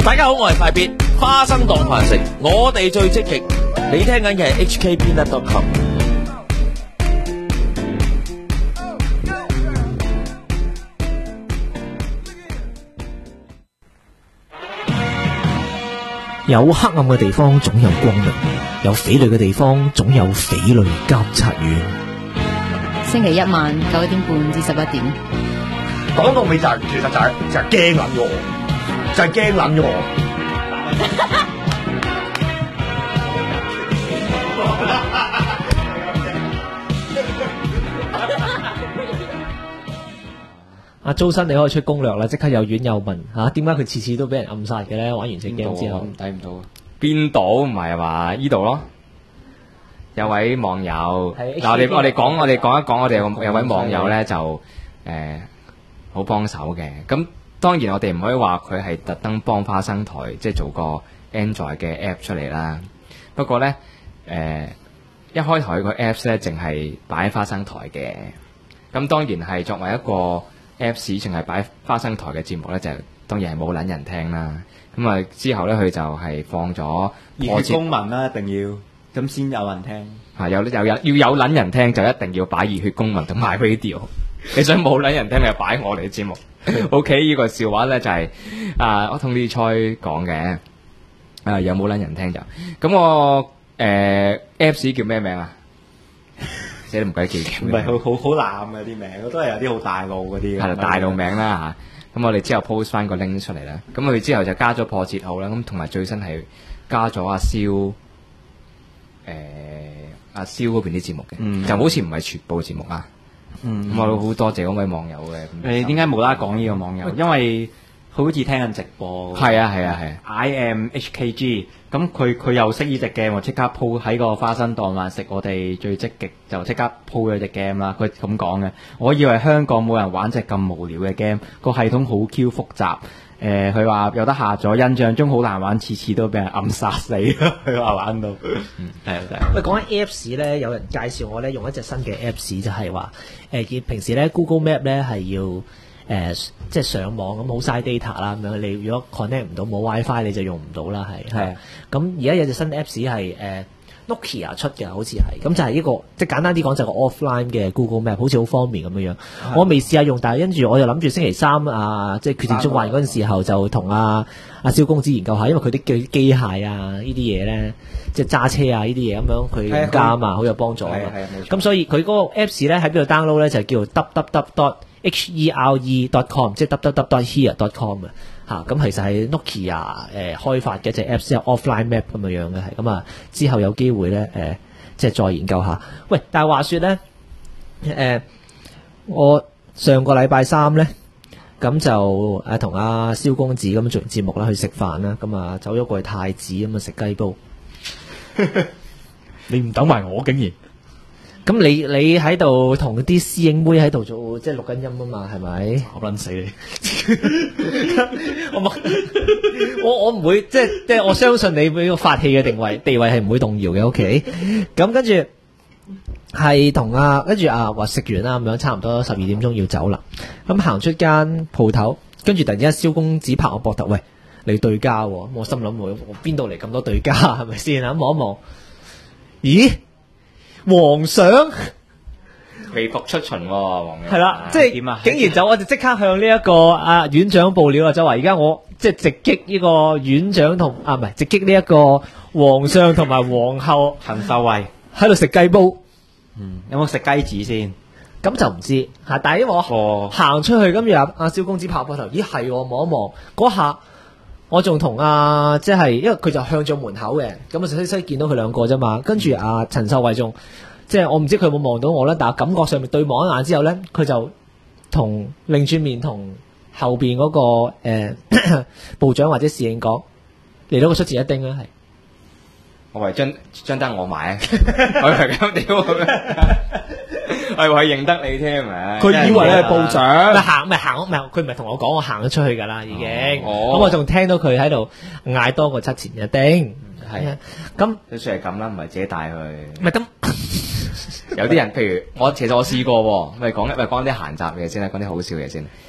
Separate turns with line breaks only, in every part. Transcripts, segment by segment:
大家好，我係快必花生當飯食，我哋最積極。你聽緊嘅係 HKpeanut.com。
有黑暗嘅地方總有光明，有匪類嘅地方總有匪類監察院。
星期一晚9點半至11點。
講到尾就係其實就係驚撚咗我，就係驚撚咗我。
阿周生，你可以出攻略啦！即刻有院友問吓，點解佢次次都俾人暗殺嘅咧？玩完隻 game 之後，
睇唔到啊！邊度唔係話依度咯？有位網友嗱，我哋講一講，我哋有位網友咧就好幫手嘅。咁當然我哋唔可以話佢係特登幫花生台即係做個 Android 嘅 app 出嚟啦。不過咧一開台個 apps 咧淨係擺喺花生台嘅。咁當然係作為一個 Apps 淨係擺花生台嘅節目咧，就當然係冇撚人聽啦。咁啊之後咧，佢就係放咗
熱血公民啦，一定要咁先有人聽。
要有撚人聽，就一定要擺熱血公民同埋 radio。你想冇撚人聽，你就擺我哋嘅節目。OK， 呢個笑話咧就係我同呢菜講嘅。有冇撚人聽就咁我Apps 叫咩名啊？寫都唔鬼記，
唔係好濫嘅啲名，都係有啲好大路嗰啲。
係啦，大路名啦嚇。咁我哋之後 post 翻個 link 出嚟啦。咁佢之後就加咗破折號啦。咁同埋最新係加咗阿蕭嗰邊啲節目嘅，就好似唔係全部節目啊。咁我好多謝嗰位網友嘅。
你點解無啦啦講呢個網友？因為佢好似聽緊直播。係啊。I am HKG， 咁佢又識呢隻 game，我即刻 po 喺個花生檔飯食，我哋最積極就即刻 po 咗隻 game 啦。佢咁講嘅，我以為香港冇人玩隻咁無聊嘅 game，個系統好 Q 複雜。佢話有得下載，印象中好難玩，次次都俾人暗殺死。佢話玩到，係。
喂，講緊 Apps 咧，有人介紹我咧用一隻新嘅 Apps，就係話平時咧 Google Map 咧係要即係上網咁好嘥 data 啦咁樣。你如果 connect 唔到冇 WiFi 你就用唔到啦，係。咁而家有隻新 Apps 係Nokia 出嘅，好似係。咁就係一個即係簡單啲講就係個 offline 嘅 Google Map， 好似好方便咁樣樣。我未試下用，但係跟住我就諗住星期三即係決戰中環嗰陣時候就同阿蕭公子研究下，因為佢啲機械呢啲嘢咧，即係揸車呢啲嘢咁樣，佢唔加啊嘛，好有幫助啊嘛。咁所以佢嗰個 Apps 咧喺邊度 download 咧就叫 www.here.com， 即係 www.here.com 啊。咁其實係 Nokia 開發嘅一隻 Apps， 有 offline map 咁樣嘅係。咁啊之後有機會咧即係再研究下。喂，但係話說咧我上個禮拜三咧咁就同阿蕭公子咁做完節目啦，去食飯啦，咁啊走咗過去太子咁啊食雞煲。
你唔等埋我竟然？
咁你喺度同啲師兄妹喺度做即係錄緊音啊嘛，係咪？
我撚死你！
我唔會即係我相信你呢個發氣嘅地位係唔會動搖嘅。OK， 咁跟住係同跟住話食完啦咁樣，差唔多12點鐘要走啦。咁行出間鋪頭，跟住突然之間蕭公子拍我膊頭，喂，你對家喎。我心諗我邊度嚟咁多對家係咪先啊？望一望，咦？皇上
微服出巡喎，皇上
係啦，即係點啊？竟然就我哋即刻向呢一個院長報料啊，就話而家我即係直擊呢個院長同唔係直擊呢一個皇上同埋皇后
陳秀慧
喺度食雞煲。
有冇食雞子先？
咁就唔知但係因為我行出去，跟住阿蕭公子拍膊頭，咦係望一望嗰下。我仲同即係因為佢就向咗門口嘅，咁啊西見到佢兩個啫嘛。跟住陳秀慧仲即係我唔知佢有冇望到我啦，但係感覺上面對望一眼之後咧，佢就擰轉面同後邊嗰個部長或者侍應講嚟到個出前一丁啦，係
我為張單我買，我係咁屌，我係認得你添啊！
佢以為你係部長，
行，佢唔係同我講，我行咗出去噶啦已經。咁我仲聽到佢喺度嗌多個出前一丁，係咁
都算係咁啦，唔係自己帶佢。
唔係咁，
有啲人譬如其實我試過，咪講啲閒雜嘢先啦，講啲好笑嘢先。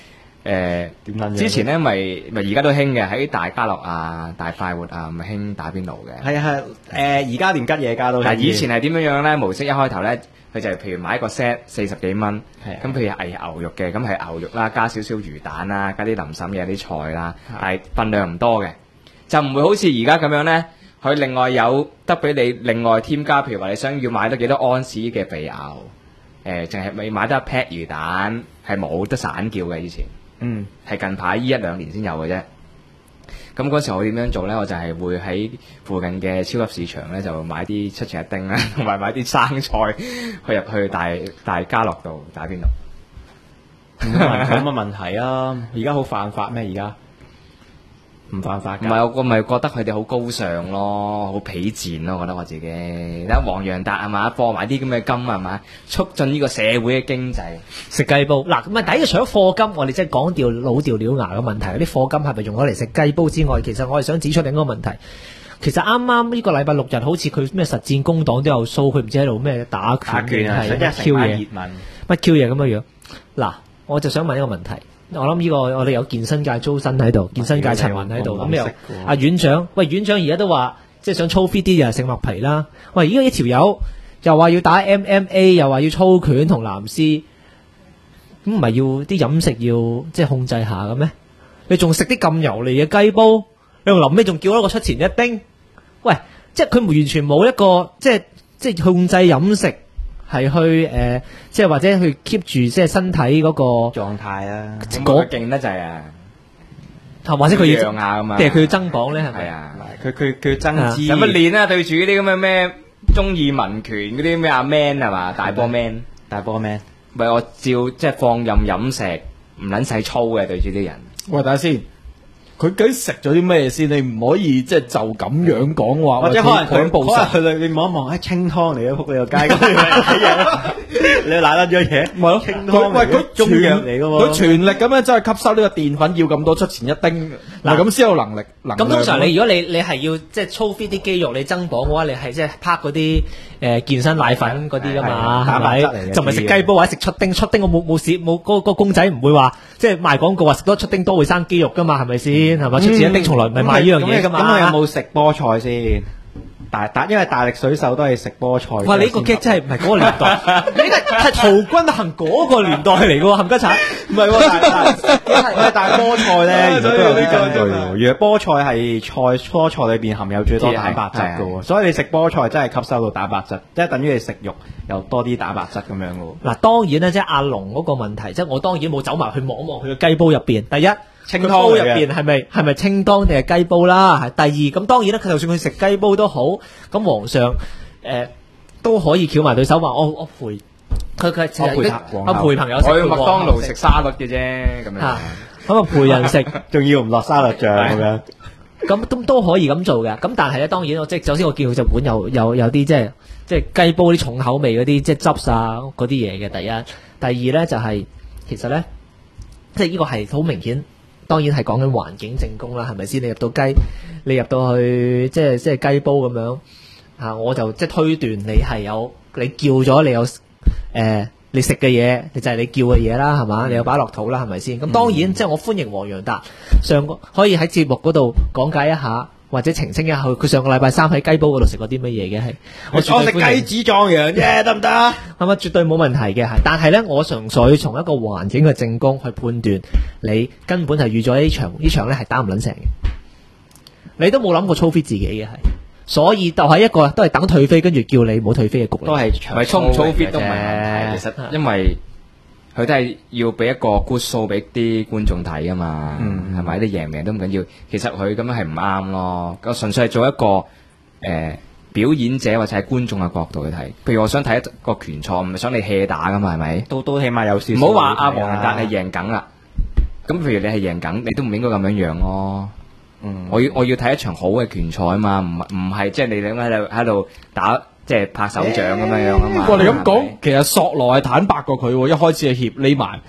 之前咧咪而家都興嘅，喺大家樂啊、大快活啊，咪興打邊爐嘅。
係而家連吉野家都興。
但係以前係點樣咧？模式一開頭咧，佢就係譬如買一個 set 40幾蚊，咁譬如係牛肉嘅，咁係牛肉啦，加少少魚蛋啦，加啲淋沈嘅啲菜啦，但係份量唔多嘅，就唔會好似而家咁樣咧。佢另外有得俾你另外添加，譬如話你想要買得幾多安士嘅肥牛，淨係未買得一 pack 魚蛋，係冇得散叫嘅以前。係近排呢1-2年先有嘅啫。咁嗰時我點樣做咧？我就係會喺附近嘅超級市場咧，就買啲7錢一丁啦，同埋買啲生菜入去大家樂度打邊爐。
冇乜問題啊！而家好犯法咩？而家唔犯法㗎。
唔係我咪覺得佢哋好高尚咯，好鄙賤咯，我覺得我自己。睇下黃洋達係嘛，播埋啲咁嘅金係嘛，促進呢個社會嘅經濟。
食雞煲嗱，咁啊第一個除咗課金，我哋即係講掉老掉鳥牙嘅問題，啲課金係咪用咗嚟食雞煲之外，其實我係想指出另一個問題。其實啱啱呢個禮拜6日，好似佢咩實戰工黨都有 show，佢唔知喺度咩打拳
啊，
係乜 Q 嘢，乜 Q 嘢咁嘅樣。嗱，我就想問一個問題。我諗呢個我哋有健身界租身喺度，健身界陳雲喺度，咁又阿院長，喂院長而家都話即係想操 fit 啲又係食麥皮啦。喂，而家呢條友又話要打 MMA， 又話要操拳同藍絲，咁唔係要啲飲食要即係控制下嘅咩？你仲食啲咁油膩嘅雞煲，你臨尾仲叫一個出前一丁？喂，即係佢完全冇一個即係控制飲食。係去即係或者去 keep 住即係身體嗰個
狀態啊，
嗰勁得滯啊！
或者佢要
養下咁嘛，
定係佢要增磅咧？係咪
啊？佢要增脂。
有乜練啊？對住啲咁嘅咩中意民權嗰啲咩阿 man 係嘛？大波 man，
大波 man。
唔係我照即係放任飲食，唔撚使操嘅對住啲人。
喂，等下先。佢究竟食咗啲咩先？你唔可以即係就咁樣講話，
或者可能佢
暴食。
你望一望，清湯嚟嘅，仆你個街咁你賴甩咗嘢，
咪咯？
清湯
喂，佢
中藥嚟嘅喎，
佢全力咁樣真係吸收呢個澱粉，要咁多出前一丁，嗱咁先有能力。
咁通常你如果你係要即係操 fit 啲肌肉，你增磅嘅話，你係即係拍嗰啲健身奶粉嗰啲噶嘛，係咪？就唔係食雞煲或者食出丁，我冇事冇嗰個公仔唔會話即係賣廣告話食多出丁多會生肌肉噶嘛，係咪先？係嘛？出前一丁從來唔係賣呢樣嘢噶嘛。
咁佢有冇食菠菜先？因為大力水手都係食菠菜。
哇！你呢個 get 真係唔係嗰個年代，你係陶君行嗰個年代嚟嘅喎，冚家鏟。
唔係喎，但係菠菜咧，原來都有啲根據喎。原來菠菜係蔬菜裏邊含有最多蛋白質嘅喎，所以你食菠菜真係吸收到蛋白質，即係等於你食肉又多啲蛋白質咁樣嘅喎。
嗱，當然咧，即係阿龍嗰個問題，即係我當然冇走埋去望一望佢嘅雞煲入邊。第一。
清湯
入邊係咪清湯定係雞煲啦？係第二咁當然啦，佢就算佢食雞煲都好，咁皇上都可以翹埋對手話我陪佢我陪朋友食。
我去麥當勞食沙律嘅啫，咁樣。
咁啊陪人食，
仲要唔落沙律醬咁樣。
咁都可以咁做嘅。咁但係咧，當然我即係首先我見佢隻碗有啲即係雞煲啲重口味嗰啲即係汁啊嗰啲嘢嘅。第一，第二咧就係其實咧，即係呢個係好明顯。當然係講緊環境正宮啦，係咪先？你入到去即係雞煲咁樣嚇，我就即係推斷你係有你叫咗你有你食嘅嘢，就係你叫嘅嘢啦，係嘛？你有擺落肚啦，係咪先？咁當然即係我歡迎黃洋達可以喺節目嗰度講解一下，或者澄清一下佢上個禮拜3喺雞煲嗰度食過啲乜嘢嘅係。
我食雞子壯陽啫，得唔得啊？
係咪絕對冇問題嘅係？但係咧，我純粹從一個環境嘅正宮去判斷，你根本係預咗呢場咧係打唔撚成嘅，你都冇諗過操 fit 自己嘅係，所以就係一個都係等退飛，跟住叫你冇退飛嘅局嚟。
都係
唔係操唔操 fit 都唔係問題，其實因為佢都係要俾一個 good show 俾啲觀眾睇啊嘛，係咪？你贏唔贏都唔緊要，其實佢咁樣係唔啱咯。我純粹係做一個表演者或者係觀眾嘅角度去睇，譬如我想睇一個拳賽，唔係想你 hea 打噶嘛，係咪？
都起碼有少少。
唔好話阿黃洋達係贏緊啦，咁譬如你係贏緊，你都唔應該咁樣樣咯。我要睇一場好嘅拳賽啊嘛，唔係即係你哋喺度打即係拍手掌咁樣樣啊嘛。
哇！你咁講，其實索羅係坦白過佢，一開始係怯匿埋。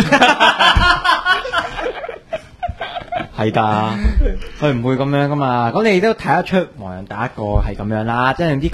係噶，佢唔會咁樣噶嘛。咁你都睇得出黃洋達一個係咁樣啦，即係啲佢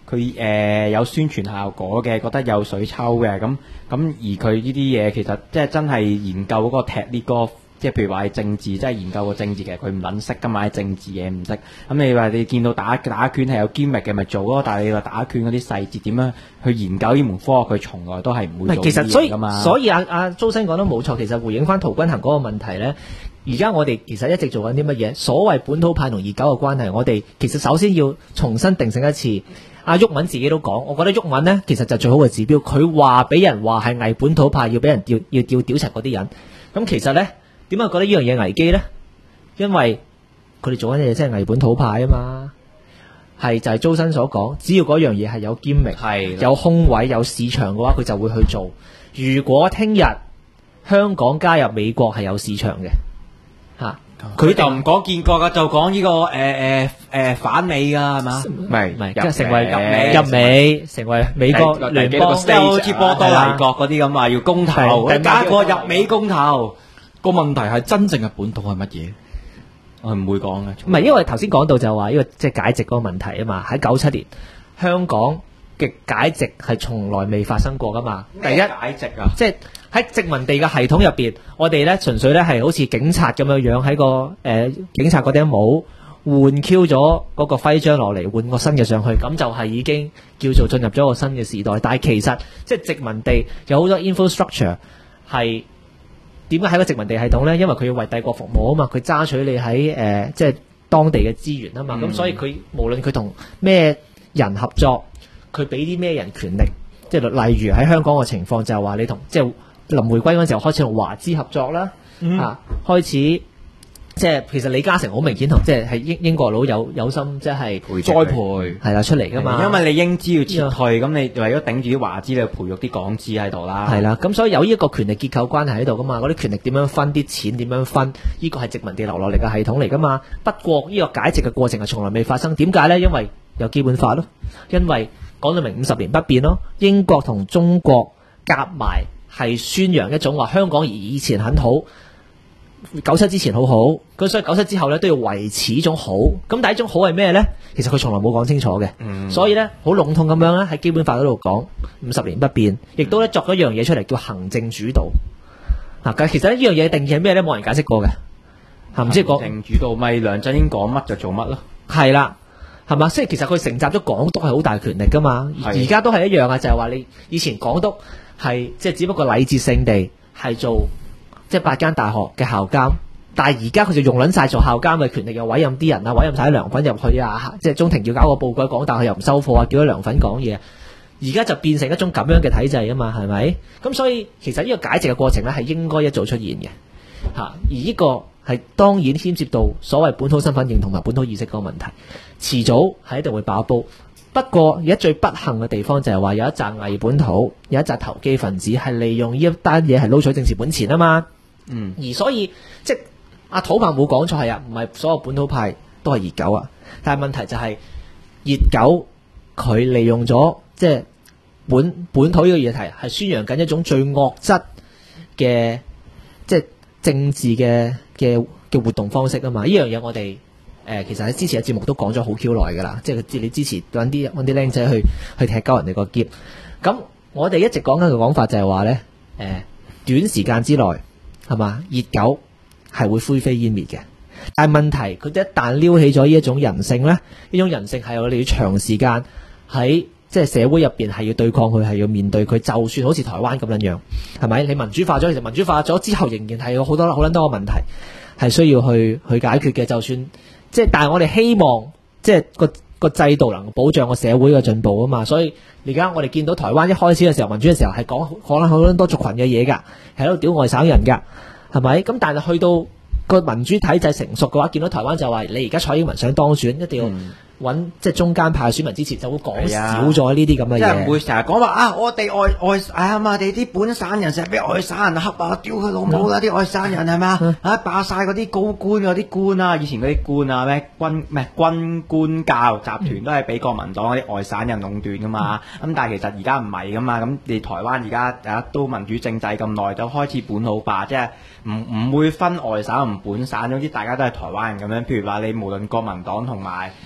佢有宣傳效果嘅，覺得有水抽嘅，咁而佢呢啲嘢其實即係真係研究嗰個踢呢個。即係譬如話係政治，即係研究個政治嘅，佢唔撚識㗎嘛，政治嘢唔識。咁你話你見到打拳係有堅力嘅，咪做咯。但係你話打拳嗰啲細節點樣去研究呢門科學，佢從來都係唔會做呢啲嘢㗎嘛。
所以阿周生講得冇錯，其實回應翻陶君行嗰個問題咧，而家我哋其實一直做緊啲乜嘢？所謂本土派同熱狗嘅關係，我哋其實首先要重新定性一次。阿毓民自己都講，我覺得毓民呢其實就最好嘅指標。佢話俾人話係偽本土派，要俾人要屌柒嗰啲人。咁其實咧。點解覺得呢樣嘢危機呢？因為佢哋做緊嘅嘢真係偽本土派啊嘛，係就係周生所講，只要嗰樣嘢係有堅力、有空位、有市場嘅話，佢就會去做。如果聽日香港加入美國係有市場嘅，嚇
佢就唔講建國噶，就講呢個反美噶係嘛？
唔係，成為入美，成為美國聯邦，
即係好似波多黎各嗰啲咁話要公投，加個入美公投。
個問題係真正嘅本土係乜嘢？
我唔會講嘅。
唔係，因為頭先講到就話呢個即係解殖嗰個問題啊嘛。喺97年，香港嘅解殖係從來未發生過噶嘛。第一
解殖啊，
即係喺殖民地嘅系統入邊，我哋咧純粹咧係好似警察咁樣樣喺個警察嗰頂帽換 Q 咗嗰個徽章落嚟，換個新嘅上去，咁就係已經叫做進入咗個新嘅時代。但係其實即係殖民地有好多 infrastructure 係。點解喺個殖民地系統呢？因為佢要為帝國服務啊嘛，佢揸取你喺即係當地嘅資源啊嘛，咁所以佢無論佢同咩人合作，佢俾啲咩人權力，即係例如喺香港嘅情況就係話你同即係臨回歸嗰陣時候開始同華資合作啦，開始即係其實李嘉誠好明顯同即係英國佬有心即係栽培係啦出嚟噶嘛，
因為你英資要撤退，咁你為咗頂住啲華資，你要培育啲港資喺度啦。
係啦，咁所以有呢一個權力結構關係喺度噶嘛，嗰啲權力點樣分，啲錢點樣分，呢個係殖民地留落嚟嘅系統嚟噶嘛。不過呢個解殖嘅過程係從來未發生，點解呢？因為有基本法咯，因為講到明50年不變咯，英國同中國夾埋係宣揚一種話香港以前很好。97之前好好，咁所以97之後咧都要維持呢種好。咁但係呢種好係咩咧？其實佢從來冇講清楚嘅，所以咧好籠統咁樣咧喺基本法嗰度講50年不變，亦都咧作咗一樣嘢出嚟叫行政主導。嗱，其實呢樣嘢定義係咩咧？冇人解釋過嘅，係唔知講
行政主導咪梁振英講乜就做乜咯？
係啦，係嘛？即係其實佢承襲咗港督係好大權力噶嘛，而家都係一樣啊，就係話你以前港督係即係只不過禮節性地係做。即係8間大學嘅校監，但係而家佢就用撚晒做校監嘅權力，又委任啲人啊，委任晒啲梁粉入去啊，即係中庭要搞個報告講，但係又唔收貨啊，叫啲梁粉講嘢。而家就變成一種咁樣嘅體制啊嘛，係咪？咁所以其實呢個解殖嘅過程咧係應該一早出現嘅嚇，而呢個係當然牽涉到所謂本土身份認同同埋本土意識嗰個問題，遲早係一定會爆煲。不過而家最不幸嘅地方就係話有一紮偽本土，有一紮投機分子係利用呢一單嘢係撈取政治本錢啊嘛。而所以即係阿土伯冇講錯係啊，唔係所有本土派都係熱狗啊。但係問題就係熱狗佢利用咗即係本土呢個議題係宣揚緊一種最惡質嘅即係政治嘅活動方式啊嘛。呢樣嘢我哋其實喺之前嘅節目都講咗好 Q 耐㗎啦，即係你支持揾啲僆仔去踢鳩人哋個篋。咁我哋一直講緊嘅講法就係話咧，短時間之內係嘛，熱狗係會灰飛煙滅嘅。但係問題佢一旦撩起咗呢一種人性咧，呢種人性係我哋要長時間喺即係社會入邊係要對抗佢，係要面對佢。就算好似台灣咁樣，係咪？你民主化咗，其實民主化咗之後仍然係有好撚多嘅問題係需要去解決嘅。就算即係，但係我哋希望即係個制度能保障個社會嘅進步啊嘛。所以而家我哋見到台灣一開始嘅時候，民主嘅時候係講可能好多族群嘅嘢㗎，係喺度屌外省人㗎，係咪？咁但係去到個民主體制成熟嘅話，見到台灣就話你而家蔡英文想當選，一定要揾即係中間派選民支持，就會講少咗呢啲咁嘅嘢。
即係唔會成日講話啊！我哋外我哋啲本省人成日俾外省人恰啊，屌佢老母啦！啲外省人係咪啊？霸晒嗰啲高官嗰啲官啊！以前嗰啲官啊咩軍官教集團都係俾國民黨嗰啲外省人壟斷噶嘛。咁但係其實而家唔係噶嘛。咁你台灣而家都民主政制咁耐，就開始本土化，即係唔會分外省唔本省，總之大家都係台灣人咁樣。譬如話你無論國民黨同埋蔡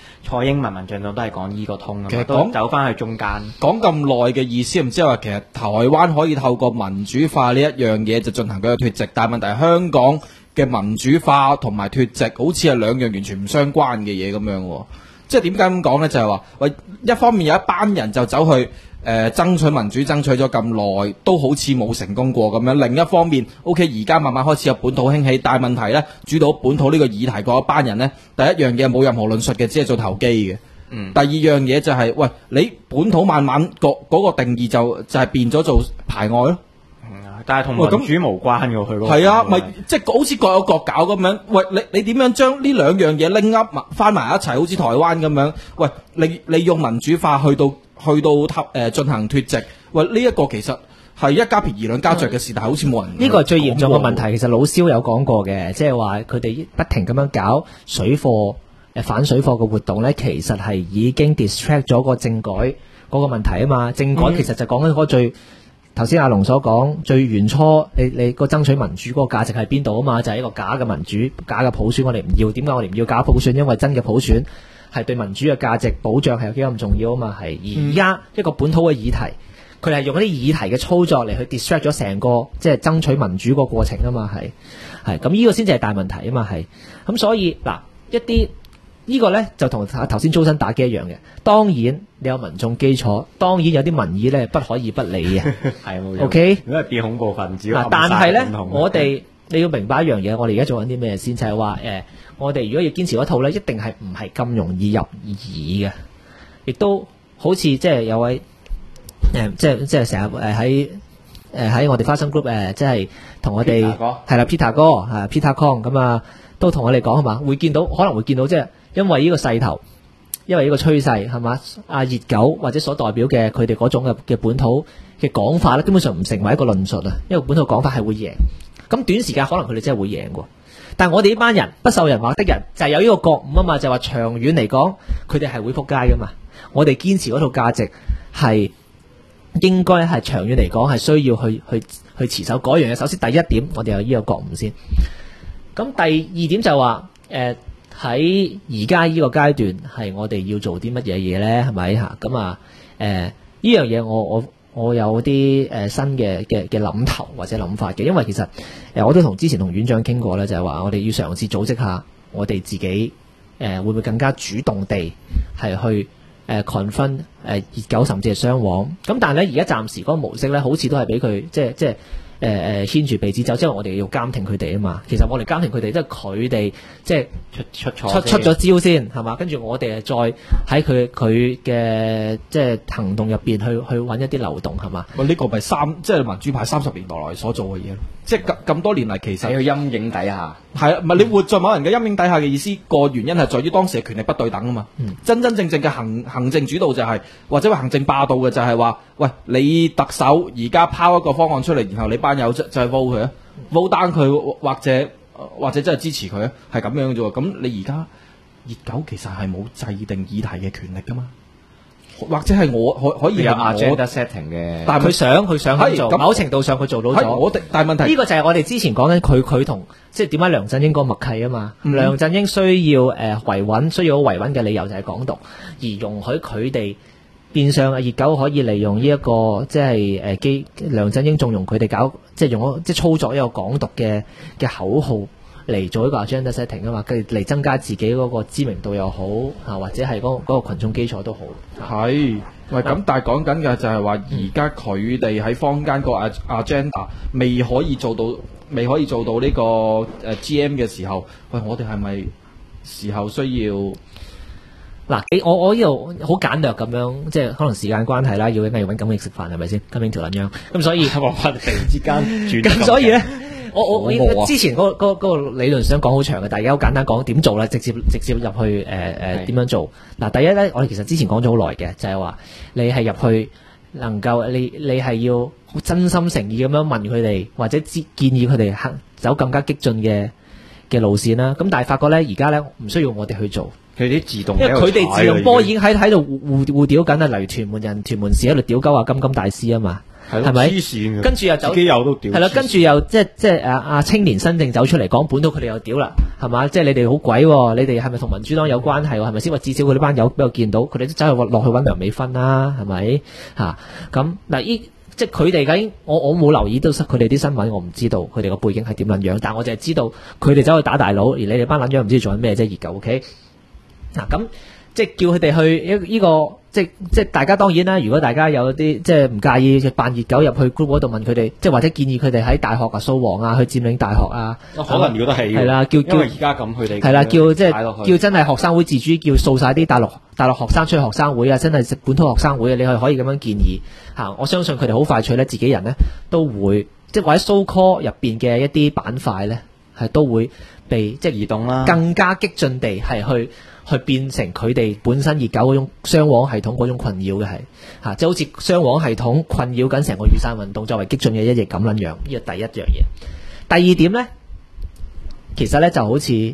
英文民進黨都係講呢個通啊嘛，
其實
都走翻去中間。
講咁耐嘅意思，唔知係話其實台灣可以透過民主化呢一樣嘢就進行佢嘅脱籍，但係問題係香港嘅民主化同埋脱籍好似係兩樣完全唔相關嘅嘢咁樣喎。即係點解咁講呢？就係話喂，一方面有一班人就走去爭取民主，爭取咗咁耐，都好似冇成功過咁樣。另一方面 ，OK， 而家慢慢開始有本土興起，但係問題呢，主導本土呢個議題嗰一班人呢，第一樣嘢冇任何論述嘅，只係做投機嘅。第二樣嘢就係、喂，你本土慢慢嗰個定義就係變咗做排外咯。
但係同民主無關嘅佢嗰個。
係啊，咪即係好似各有各搞咁樣。喂，你點樣將呢兩樣嘢拎噏翻埋一齊？好似台灣咁樣。喂，你用民主化去到進行脱籍。喂，呢一個其實係一家便宜兩家著嘅事，但係好似冇人。
呢個係最嚴重嘅問題。其實老蕭有講過嘅，即係話佢哋不停咁樣搞水貨反水貨嘅活動咧，其實係已經 distract 咗個政改嗰個問題啊嘛。政改其實就講緊嗰最。頭先阿龍所講最原初，你個爭取民主嗰個價值係邊度啊嘛？就係一個假嘅民主、假嘅普選，我哋唔要。點解我哋唔要假普選？因為真嘅普選係對民主嘅價值保障係有幾咁重要啊嘛。係而家一個本土嘅議題，佢係用一啲議題嘅操作嚟去 distract 咗成個即係爭取民主個過程啊嘛。係咁呢個先至係大問題啊嘛。係咁所以嗱一啲。呢個呢就同頭先租身打機一樣嘅，當然你有民眾基礎，當然有啲民意呢不可以不理嘅，係冇錯。OK， 如果係變恐怖分子，但係呢，我哋你要明白一樣嘢，我哋而家做緊啲咩先？就係話我哋如果要堅持嗰套呢，一定係唔係咁容易入耳嘅，亦都好似即係有位即係成日喺我哋花生 group 即係同我哋係啦 Peter 哥Peter Kong 咁啊，都同我哋講係嘛，可能會見到即係。因為呢個勢頭，因為呢個趨勢係嘛，阿熱狗或者所代表嘅佢哋嗰種嘅本土嘅講法咧，根本上唔成為一個論述啊。因為本土講法係會贏，咁短時間可能佢哋真係會贏喎。但係我哋呢班人不受人話的人，就係有呢個覺悟啊嘛，就係話長遠嚟講，佢哋係會撲街噶嘛。我哋堅持嗰套價值係應該係長遠嚟講係需要去持守嗰樣嘢。首先第一點，我哋有呢個覺悟先。咁第二點就話喺而家呢個階段係我哋要做啲乜嘢嘢咧？係咪嚇？咁呢樣嘢我有啲新嘅諗頭或者諗法嘅，因為其實我都之前同院長傾過咧，就係話我哋要嘗試組織下我哋自己會唔會更加主動地係去confront熱狗甚至係雙黃。咁但係咧而家暫時嗰個模式咧，好似都係俾佢即係牽住鼻子走，即係我哋要監聽佢哋啊嘛。其實我哋監聽佢哋，即係佢哋即係出咗招先係嘛，跟住我哋再喺佢嘅即係行動入邊去揾一啲漏洞係嘛。
呢個咪即係民主派30年來所做嘅嘢咯。即係咁多年嚟，其實喺
陰影底下
係啊，唔係你活在某人嘅陰影底下嘅意思，個原因係在於當時嘅權力不對等啊嘛。真正嘅行政主導就係或者話行政霸道嘅就係話，喂，你特首而家拋一個方案出嚟，然後你班友就係 vote 佢啊，vote down佢或者真係支持佢啊，係咁樣啫喎。咁你而家熱狗其實係冇制定議題嘅權力噶嘛？或者係我可以
有 agenda setting 嘅，
但係佢想去做，某程度上佢做到咗。
但係問題
呢個就係我哋之前講緊佢同即係點解梁振英個默契啊嘛。梁振英需要維穩，需要好維穩嘅理由就係港獨，而容許佢哋變相熱狗可以利用呢一個即係梁振英縱容佢哋搞，即係用即係操作一個港獨嘅口號嚟做一個 agenda setting 啊嘛，嚟增加自己嗰個知名度又好或者係嗰個群眾基礎都好。係，
喂咁，但係講緊嘅就係話，而家佢哋喺坊間個 agenda 未可以做到呢個GM 嘅時候，喂，我哋係咪時候需要？
嗱，我呢度好簡略咁樣，即係可能時間關係啦，要揾金翼食飯係咪先？金翼條撚樣，咁所以突然之間轉，咁所以咧。我之前嗰個理論想講好長嘅，但係而家好簡單講點做啦，直接入去點樣做嗱？第一咧，我哋其實之前講咗好耐嘅，就係話你係入去能夠你係要好真心誠意咁樣問佢哋，或者建議佢哋走更加激進嘅路線啦。咁但係發覺咧，而家咧唔需要我哋去做，
佢啲自動，
因為佢哋自動波已經喺度互屌緊啊！例如屯門市喺度屌鳩啊金大師啊嘛。 係咪？
黐線嘅，
跟住又走
自己有都屌，
係啦，跟住又即係阿青年新政走出嚟講本土，佢哋又屌啦，係嘛？即係你哋好鬼喎，你哋係咪同民主黨有關係喎？係咪先？話至少佢呢班友俾我見到，佢哋都走去落去揾梁美芬啦，係咪嚇？咁嗱即係佢哋究竟我冇留意到佢哋啲新聞，我唔知道佢哋個背景係點撚樣，但我淨係知道佢哋走去打大佬，而你哋班撚樣唔知做緊咩啫，熱狗 OK 嗱咁。即係叫佢哋去呢個，即係大家當然啦。如果大家有啲即係唔介意扮熱狗入去 group 嗰度問佢哋，即係或者建議佢哋喺大學掃黃啊，去佔領大學啊，
可能如果都係
係啦，
因為而家咁佢哋
係啦，叫真係學生會自主，叫掃晒啲大陸學生出去學生會啊，真係本土學生會啊，你係可以咁樣建議嚇。我相信佢哋好快脆咧，自己人咧都會即係或者 so call 入邊嘅一啲板塊咧，係都會被即係
移動啦，
更加激進地係去變成佢哋本身熱狗嗰種雙黃系統嗰種困擾嘅係嚇，即係好似雙黃系統困擾緊成個雨傘運動作為激進嘅一役咁撚樣，呢個第一樣嘢。第二點咧，其實咧就好似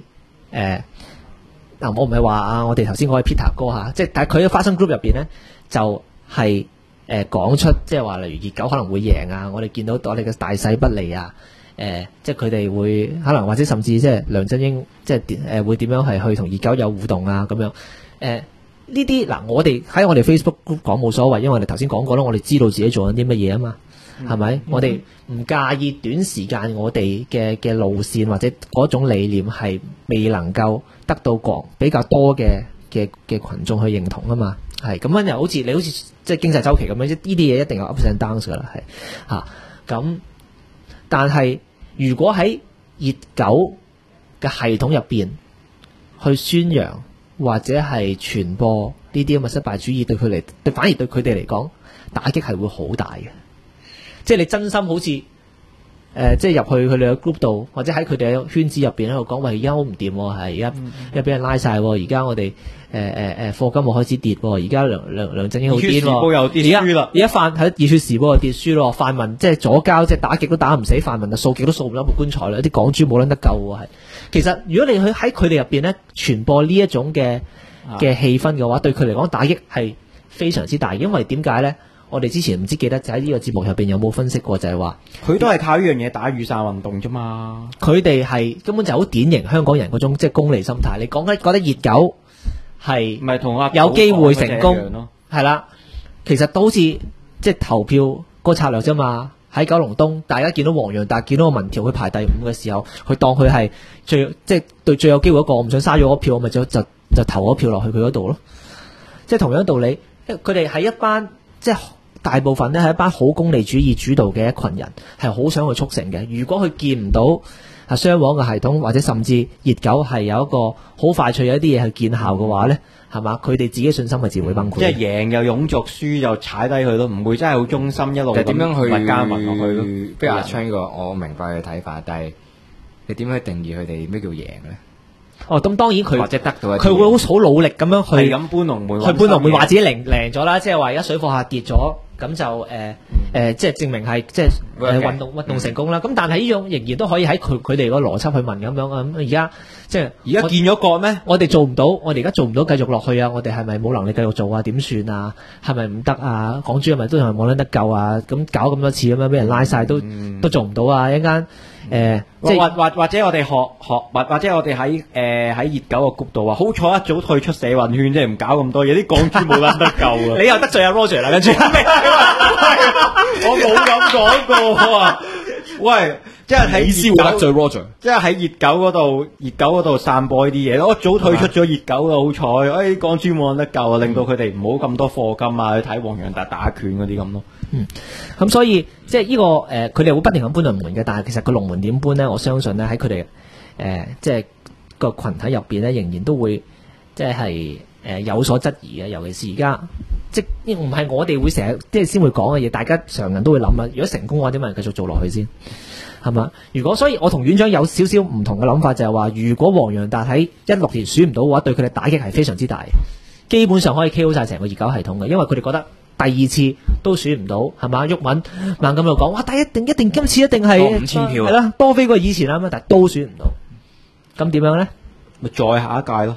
我唔係話我哋頭先講嘅 Peter 哥嚇，即係但係佢嘅花生 group 入邊咧就係講出即係話例如熱狗可能會贏啊，我哋見到我哋嘅大勢不利啊。即係佢哋會可能或者甚至即係梁振英即係會點樣係去同熱狗有互動啊咁樣呢啲嗱，我哋喺我哋 Facebook group 講冇所謂，因為我哋頭先講過啦，我哋知道自己做緊啲乜嘢啊嘛，係咪？我哋唔介意短時間我哋嘅路線或者嗰種理念係未能夠得到比較多嘅群眾去認同啊嘛，係咁樣又好似你好似即係經濟週期咁樣，呢啲嘢一定有 ups and downs 噶啦，係嚇咁。但係如果喺熱狗嘅系統入邊去宣揚或者係傳播呢啲咁嘅失敗主義，反而對佢哋嚟講打擊係會好大嘅。即係你真心好似即係入去佢哋嘅 group 度，或者喺佢哋嘅圈子入邊喺度講，喂，而家好唔掂喎，係而家俾人拉晒喎，而家我哋課金又開始跌喎，而家梁振英好癲喎，而家喺熱血時報又跌輸咯，泛民即係左膠，即係打極都打唔死泛民，就掃極都掃唔到個棺材啦，啲港豬冇撚得救喎，係。其實如果你去喺佢哋入邊咧傳播呢一種嘅氣氛嘅話，對佢嚟講打擊係非常之大，因為點解咧？我哋之前唔知記得就喺呢個節目入邊有冇分析過，就係話
佢都係靠呢樣嘢打雨傘運動啫嘛。
佢哋係根本就好典型香港人嗰種即係功利心態。你講緊覺得熱狗係
唔係同
有機會成功係啦，其實都好似即係投票個策略啫嘛。喺九龍東，大家見到黃洋達見到個民調佢排第5嘅時候，佢當佢係即係對最有機會一個，我唔想嘥咗嗰票，我咪就投嗰票落去佢嗰度咯。即係同樣道理，佢哋係一班即係。大部分咧係一班好功利主義主導嘅一群人，係好想去促成嘅。如果佢見唔到雙黃嘅系統，或者甚至熱狗係有一個好快脆有一啲嘢去見效嘅話咧，係嘛？佢哋自己信心係自會崩潰。
即係贏又勇逐，輸又踩低佢咯，唔會真係好忠心一路咁
點樣去
加文落去咯。
不如阿昌個，我明白佢嘅睇法，但係你點樣去定義佢哋咩叫贏咧？
哦，咁當然佢
或者得到
佢會好努力咁樣去
係咁搬龍門，
去搬龍門話自己贏咗啦，即係話而家水貨客跌咗。咁就即係證明係即係運動成功啦。咁但係呢種仍然都可以喺佢哋個邏輯去問咁樣。咁而家即係
而家見咗角咩？
我哋做唔到，我哋而家做唔到，繼續落去啊！我哋係咪冇能力繼續做啊？點算啊？係咪唔得啊？港豬係咪都係冇撚得救啊？咁搞咁多次咁樣俾人拉晒都做唔到啊！一間
即係或者我哋學或者我哋喺熱狗個谷度啊，好彩一早退出社運圈，即係唔搞咁多嘢，啲港豬冇撚得救啊！
你又得罪阿 Roger 啦，跟住
我冇咁講過啊！喂，即係喺
得罪 Roger，
即係喺熱狗嗰度散播呢啲嘢。我早退出咗熱狗啊，好彩！港豬冇撚得救啊，令到佢哋唔好咁多課金啊，去睇黃洋達打拳嗰啲咁咯。
咁所以即係呢個佢哋會不停咁搬龍門嘅，但係其實個龍門點搬咧？我相信咧喺佢哋即係個群體入邊咧，仍然都會即係有所質疑嘅。尤其是而家，即係唔係我哋會成日即係先會講嘅嘢，大家常人都會諗啊。如果成功嘅話，點解繼續做落去先？係嘛？如果所以，我同院長有少少唔同嘅諗法，就係話，如果黃洋達喺16年選唔到嘅話，對佢哋打擊係非常之大，基本上可以 KO 晒成個熱狗系統嘅，因為佢哋覺得。第2次都選唔到，係嘛？毓民猛咁就講，哇！但一定今次一定係
多5000票，
係啦，多飛過以前啦，但係都選唔到。咁點樣咧？
咪再下一屆咯。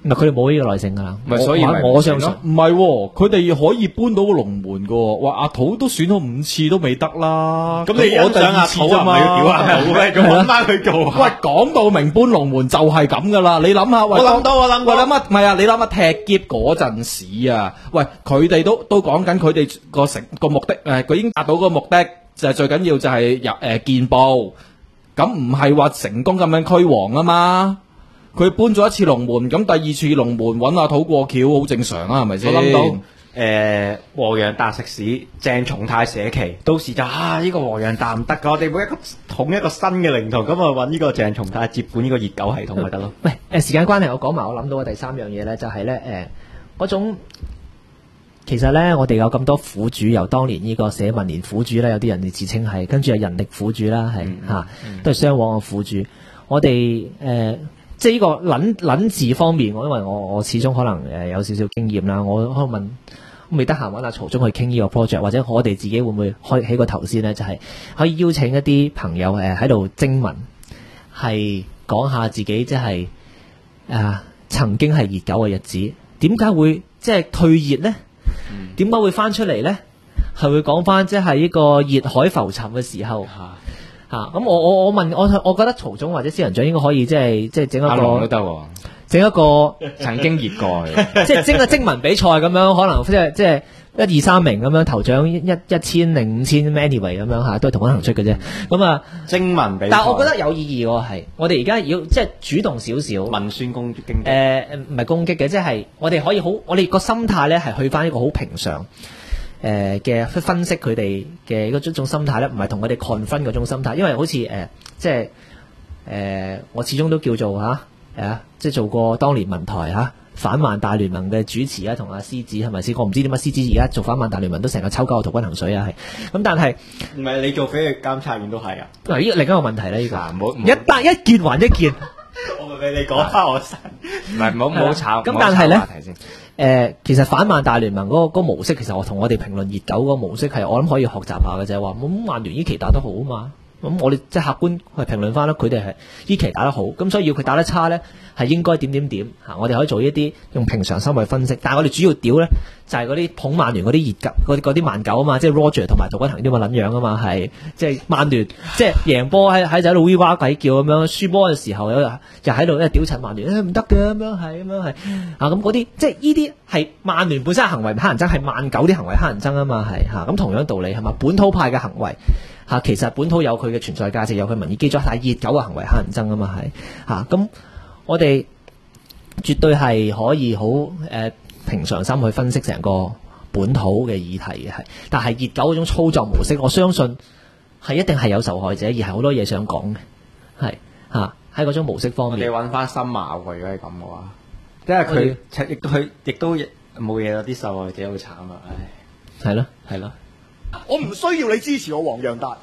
唔係佢哋冇呢個耐性㗎啦。
咪所以咪
我相信
唔係喎，佢哋可以搬到個龍門㗎喎。話阿土都選咗5次都未得啦。
咁你欣賞阿土啊？唔係要屌阿土咩？咁揾翻佢做。
喂，講到明搬龍門就係咁㗎啦。你諗下，喂，
我諗到。
喂，諗下，唔係啊，你諗下踢劫嗰陣時啊，喂，佢哋都講緊佢哋個目的，佢已經達到個目的，就係最緊要就係入見報，咁唔係話成功咁樣驅王啊嘛。佢搬咗一次龍門，咁第二次龍門揾阿土過橋，好正常啊，係咪先？
我諗到黃洋達食屎，鄭松泰社旗，到時就呢個黃洋達唔得㗎，我哋每一個統一個新嘅靈堂，咁啊揾呢個鄭松泰接管呢個熱狗系統咪得咯。
喂，時間關係，我講埋我諗到嘅第三樣嘢咧，就係咧嗰種。其實咧，我哋有咁多苦主，由當年呢個社民連苦主啦，有啲人哋自稱係，跟住有人力苦主啦，係都係雙往嘅苦主。我哋即係呢個撚字方面，因為我始終可能有少少經驗啦，我可能問，未得閒揾阿曹總去傾呢個 project，或者我哋自己會唔會開起個頭先呢？就係可以邀請一啲朋友喺度徵文，係講下自己即係曾經係熱狗嘅日子，點解會即係退熱呢？點解會翻出嚟呢？係會講翻即係呢個熱海浮沉嘅時候咁我問我覺得曹總或者司人長應該可以即係整一個
阿龍都得喎，
整一個
曾經熱過
即係徵個徵文比賽咁樣，可能即係1、2、3名咁樣頭獎1000定5000 anyway 咁樣嚇，都係同一行出嘅啫。咁啊
徵文比賽，
但係我覺得有意義喎，係我哋而家要即係主動少少
文宣攻擊
唔係攻擊嘅，即係我哋可以好，我哋個心態咧係去翻一個好平常嘅分析佢哋嘅嗰種心態咧，唔係同佢哋 confront 嗰種心態，因為好似即係我始終都叫做即係做過當年文台反萬大聯盟嘅主持同阿獅子係咪先？我唔知點解獅子而家做反萬大聯盟都成日抽鳩我陶君行水係咁，但係
唔係你做飛嘅監察員都係啊？
嗱，呢另一個問題咧，呢個一件還一件，
我咪俾你講翻我身，
唔係唔好炒。
咁但係咧其實反萬大聯盟嗰個模式，其實我同我哋評論熱狗嗰個模式係我諗可以學習下嘅啫。話咁曼聯呢期打得好啊嘛。咁我哋即係客觀去評論翻啦，佢哋係呢期打得好，咁所以要佢打得差咧，係應該點我哋可以做一啲用平常心去分析，但係我哋主要屌咧就係嗰啲捧曼聯嗰啲熱狗嗰啲曼狗啊嘛，即係 Roger 同埋陶君行啲咁嘅撚樣啊嘛，係即係曼聯即係贏波喺就喺度 V 哇鬼叫咁樣，輸波嘅時候又喺度屌柒曼聯唔得嘅咁樣係咁嗰啲，即係呢啲係曼聯本身行為唔乞人憎，係曼狗啲行為乞人憎啊嘛係咁同樣道理係嘛，本土派嘅行為。其實本土有佢嘅存在價值，有佢民意基礎，但係熱狗嘅行為乞人憎啊嘛係咁我哋絕對係可以好平常心去分析成個本土嘅議題嘅係，但係熱狗嗰種操作模式，我相信係一定係有受害者，而係好多嘢想講嘅係喺嗰種模式方面。
我哋揾翻新馬喎，如果係咁嘅話，因為佢亦都冇嘢，有啲受害者好慘啊！唉，係咯。
我唔需要你支持我黃洋達。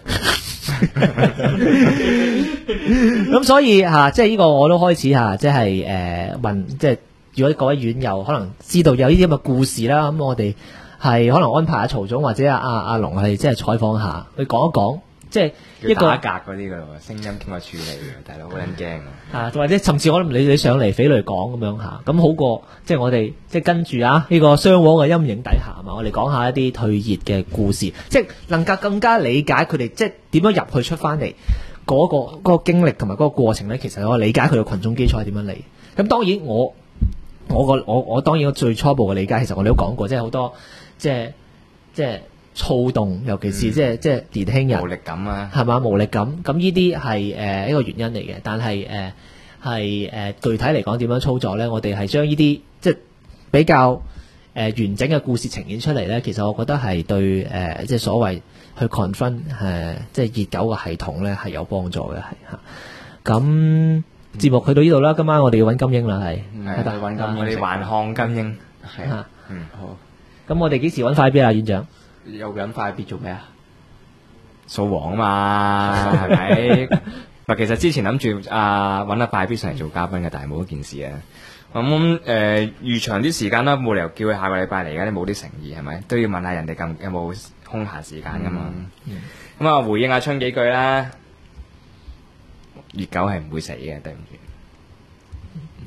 咁所以即係呢個我都開始即係問，即係如果各位院友可能知道有呢啲咁嘅故事啦，咁我哋係可能安排阿曹總或者阿龍係即係採訪下，去講一講。即係一個
打格嗰啲㗎喎，聲音經過處理嘅，大佬好撚驚啊！
或者甚至可能你上嚟匪類講咁樣咁好過即係我哋即係跟住呢個雙簧嘅陰影底下嘛，我哋講下一啲退熱嘅故事，即係能夠更加理解佢哋即係點樣入去出翻嚟嗰個經歷同埋嗰個過程咧。其實我理解佢嘅群眾基礎係點樣嚟。咁當然我當然最初步嘅理解，其實我哋都講過，即係好多即係躁動，尤其是即係年輕人
無力感啊，
係嘛，無力感，咁呢啲係一個原因嚟嘅。但係具體嚟講點樣操作咧？我哋係將呢啲即係比較完整嘅故事呈現出嚟咧。其實我覺得係對即係所謂去 confront 即係熱狗嘅系統咧係有幫助嘅，係咁節目去到呢度啦，今晚我哋要揾金英啦，係
揾金英，我哋還看金英係
好。
咁我哋幾時揾快必啊，院長？
有個人快必做咩啊？
掃黃啊嘛，係咪？嗱，其實之前諗住揾阿快必上嚟做嘉賓嘅，但係冇一件事啊。咁預長啲時間啦，冇理由叫佢下個禮拜嚟嘅，你冇啲誠意係咪？都要問下人哋有冇空閒時間噶嘛。咁回應阿春幾句啦。熱狗係唔會死嘅，對唔住。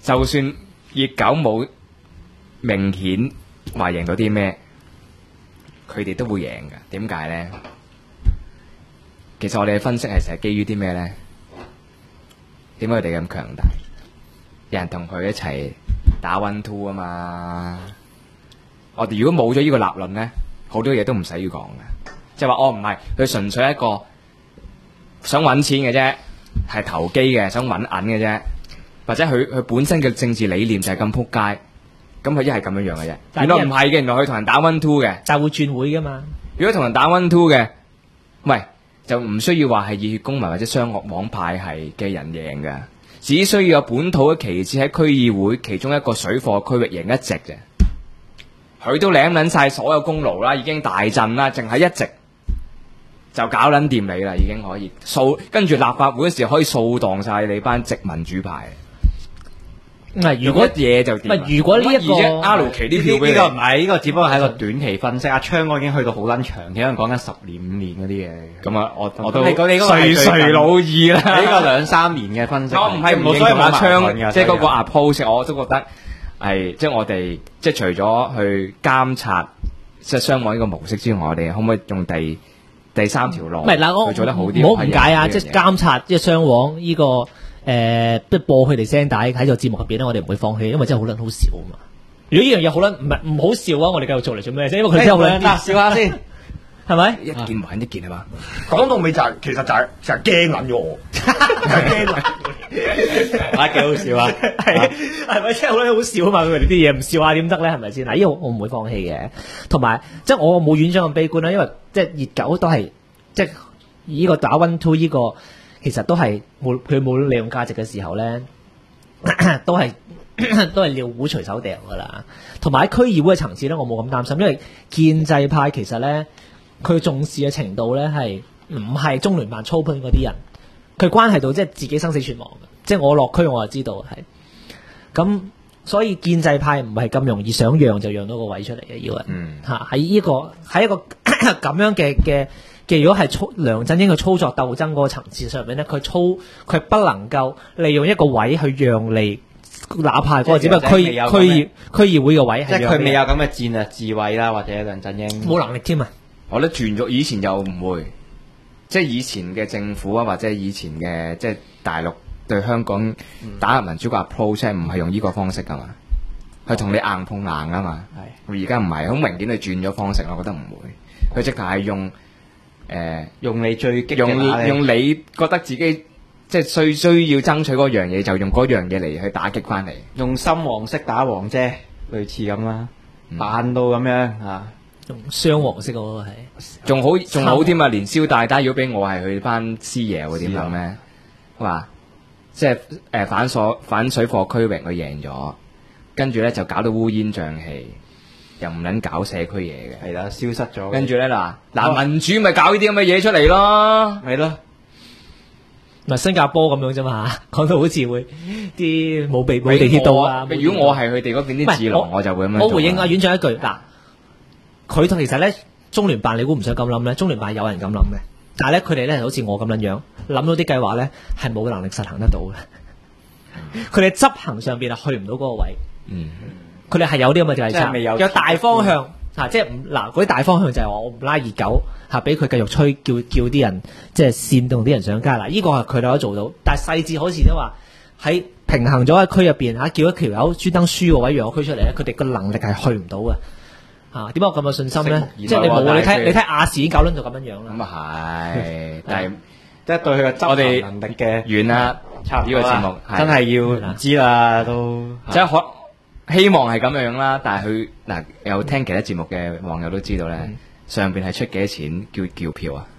就算熱狗冇明顯話贏到啲咩，佢哋都會贏㗎。點解咧？其實我哋嘅分析係成日基於啲咩咧？點解佢哋咁強大？有人同佢一齊打 one two 啊嘛！我哋如果冇咗呢個立論咧，好多嘢都唔使要講嘅。即係話唔係，佢純粹一個想揾錢嘅啫，係投機嘅，想揾銀嘅啫，或者佢本身嘅政治理念就係咁撲街，咁佢一係咁樣樣嘅啫。原來唔係嘅，原來佢同人打 one two 嘅，
但係會轉會噶嘛？
如果同人打 one two 嘅，喂，就唔需要話係熱血公民或者雙學網派系嘅人贏嘅，只需要有本土嘅旗幟喺區議會其中一個水貨區域贏一席啫，佢都領撚晒所有功勞啦，已經大震啦，淨係一席就搞撚掂你啦，已經可以跟住立法會嗰時可以掃蕩晒你班殖民主派。
唔係，如果
嘢就點？
如果呢一個
阿盧奇呢票
呢個唔係，呢個只不過係一個短期分析。阿昌哥已經去到好撚長，可能講緊10年5年嗰啲嘢。咁啊，我都垂老意啦。呢個2-3年嘅分析。我唔係唔認同阿昌，即係嗰個 approach，我都覺得係即係我哋即係除咗去監察即係雙網呢個模式之外，我哋可唔可以用第三條路？
唔係嗱，我
做得好啲。
唔好誤解啊！即係監察即係雙網呢個。即係播佢哋聲帶喺個節目入邊咧，我哋唔會放棄，因為真係好撚好笑啊嘛！如果呢樣嘢好撚唔好笑啊，我哋繼續做嚟做咩啫？因為佢真係好撚笑下先，係咪？
一件還一件係嘛？
講到尾就係其實就係驚撚咗我，驚撚，
啊幾好笑啊！
係咪真係好撚好笑啊嘛？佢哋啲嘢唔笑下點得咧？係咪先？嗱，呢個我唔會放棄嘅，同埋即係我冇院長咁悲觀啦，因為即係熱狗都係即係呢個打 one two 呢個。其實都係佢冇利用價值嘅時候咧，都係尿壺隨手掉噶啦。同埋喺區議會嘅層次咧，我冇咁擔心，因為建制派其實咧，佢重視嘅程度咧係唔係中聯辦操盤嗰啲人，佢關係到即係自己生死存亡嘅。即係我落區我就知道係咁，所以建制派唔係咁容易想讓就讓到個位出嚟嘅，要嚇喺呢個喺一個咁樣嘅。如果係梁振英嘅操作鬥爭嗰個層次上面咧，佢不能夠利用一個位去讓利，哪怕嗰個只不過區議會嘅位，
即係佢未有咁嘅戰略智慧啦，或者梁振英
冇能力添啊！
我覺得轉咗以前又唔會，即係以前嘅政府啊，或者以前嘅即係大陸對香港打入民主嘅 approach 唔係用呢個方式噶嘛，佢同你硬碰硬啊嘛。係而家唔係，好明顯佢轉咗方式，我覺得唔會，佢直頭係用。
用你最激
用你覺得自己即係需要爭取嗰樣嘢，就用嗰樣嘢嚟去打擊翻嚟，
用深黃色打黃啫，類似咁啦，扮到咁樣嚇，
用雙黃色嗰個係
仲好添啊！連消帶打，如果俾我係去翻師爺會點樣咩？話即係反水貨區域佢贏咗，跟住咧就搞到烏煙瘴氣。又唔撚搞社區嘢嘅，
係啦，消失咗。
跟住咧嗱民主咪搞呢啲咁嘅嘢出嚟咯，
係咯。
嗱新加坡咁樣啫嘛，講到好似會啲冇地鐵到啊。
如果我係佢哋嗰邊啲智囊，我就會咁樣做。
我回應阿院長一句，嗱，佢其實咧中聯辦你估唔想咁諗咧？中聯辦有人咁諗嘅，但係咧佢哋咧好似我咁樣諗到啲計劃咧係冇能力實行得到嘅。佢哋執行上邊係去唔到嗰個位。佢哋係有啲咁嘅計策，有大方向即係嗰啲大方向就係話我唔拉熱狗俾佢繼續吹，叫啲人即係煽動啲人上街嗱，呢個係佢哋可以做到，但係細節好似都話喺平衡咗喺區入邊叫一條友專登輸個位讓個區出嚟咧，佢哋個能力係去唔到嘅點解我咁有信心咧？即係你冇你睇亞視已經搞撚到咁樣樣啦。
咁啊係，但係
即係對佢嘅執行能力嘅
完啦，差唔多呢個節目
真係要唔知啦都，
即係希望係咁樣啦，但係佢有聽其他節目嘅網友都知道咧，上邊係出幾多錢叫票啊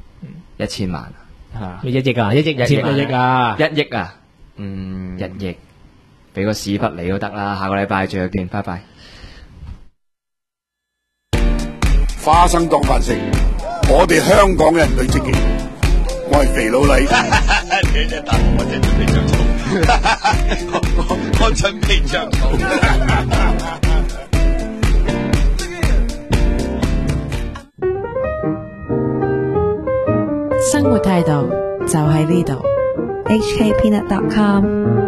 ？1000萬
啊！1億啊！1億1億啊！1億啊
！1億，俾個屎忽你都得啦！下個禮拜再見，拜拜。
花生當飯食，我哋香港人最積極。我係肥佬黎，你隻大我真準備着草，我準備着草。
生活態度就喺呢度。HKpeanut.com